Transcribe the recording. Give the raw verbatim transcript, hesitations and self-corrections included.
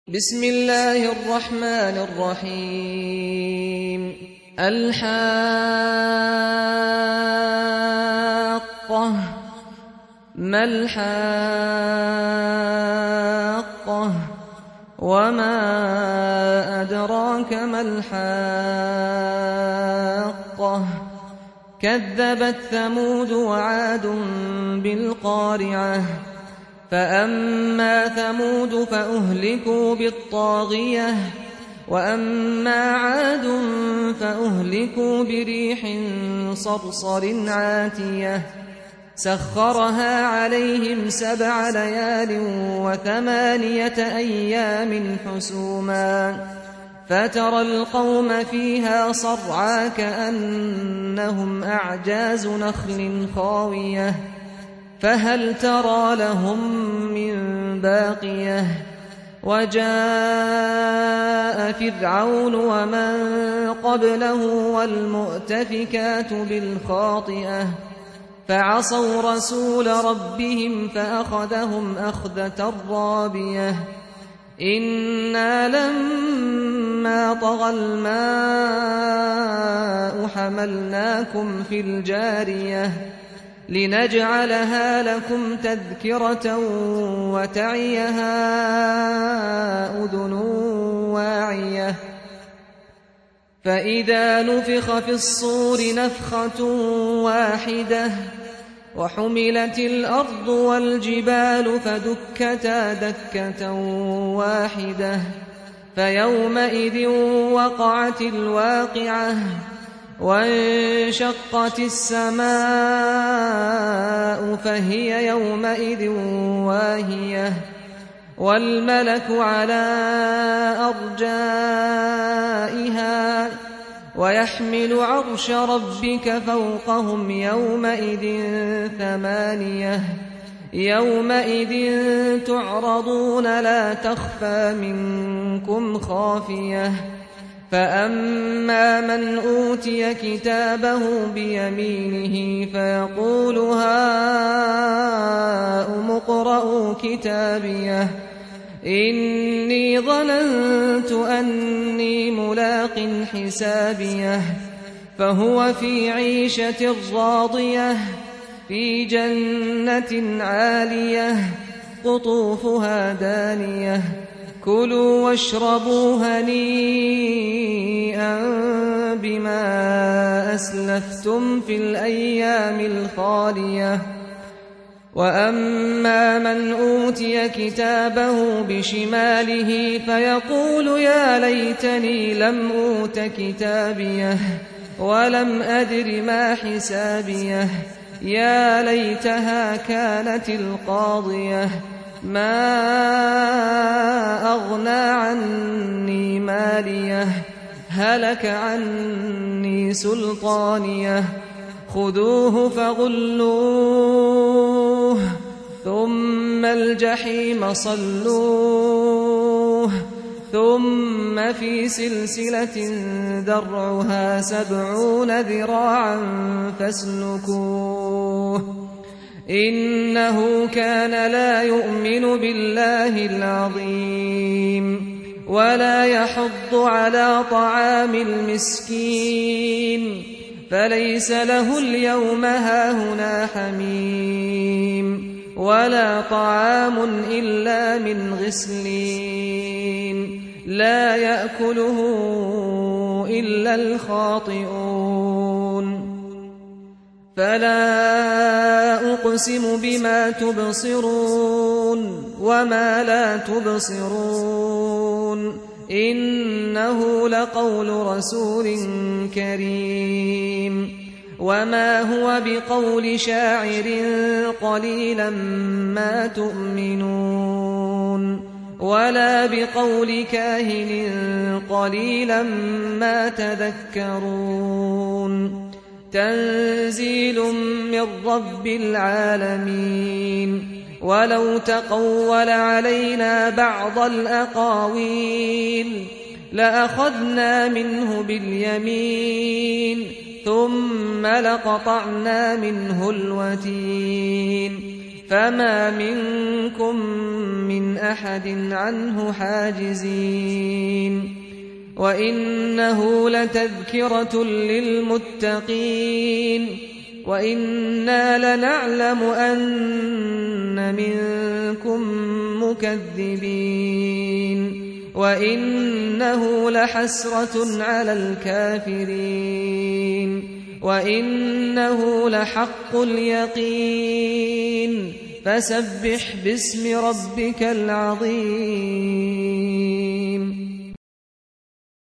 بسم الله الرحمن الرحيم الحاقة ما الحاقة وما أدراك ما الحاقة كذبت ثمود وعاد بالقارعة فأما ثمود فأهلكوا بالطاغية وأما عاد فأهلكوا بريح صرصر عاتية سخرها عليهم سبع ليال وثمانية أيام حسوما فترى القوم فيها صرعى كأنهم أعجاز نخل خاوية فهل ترى لهم من باقية وجاء فرعون ومن قبله والمؤتفكات بالخاطئة فعصوا رسول ربهم فأخذهم أخذة رابية إنا لما طغى الماء حملناكم في الجارية لنجعلها لكم تذكرة وتعيها أذن واعية فإذا نفخ في الصور نفخة واحدة وحملت الأرض والجبال فدكتا دكة واحدة فيومئذ وقعت الواقعة وانشقت السماء فهي يومئذ واهية والملك على أرجائها ويحمل عرش ربك فوقهم يومئذ ثمانية يومئذ تعرضون لا تخفى منكم خافية فأما من أوتي كتابه بيمينه فيقول هاؤم اقرءوا كتابيه إني ظننت أني ملاق حسابيه فهو في عيشة راضية في جنة عالية قطوفها دانية كلوا واشربوا هنيئا بما أسلفتم في الأيام الخالية وأما من أوتي كتابه بشماله فيقول يا ليتني لم أوت كتابيه ولم أدر ما حسابيه يا ليتها كانت القاضية ما أغنى عني ماليه هلك عني سلطانيه خذوه فغلوه ثم الجحيم صلوه ثم في سلسلة ذرعها سبعون ذراعا فاسلكوه إنه كان لا يؤمن بالله العظيم ولا يحض على طعام المسكين فليس له اليوم هاهنا حميم ولا طعام إلا من غسلين لا يأكله إلا الخاطئون فلا أقسم بما تبصرون وما لا تبصرون إنه لقول رسول كريم وما هو بقول شاعر قليلا ما تؤمنون ولا بقول كاهن قليلا ما تذكرون تنزيل من رب العالمين ولو تقول علينا بعض الأقاويل لأخذنا منه باليمين ثم لقطعنا منه الوتين فما منكم من أحد عنه حاجزين وإنه لتذكرة للمتقين وإنا لنعلم أن منكم مكذبين وإنه لحسرة على الكافرين وإنه لحق اليقين فسبح باسم ربك العظيم.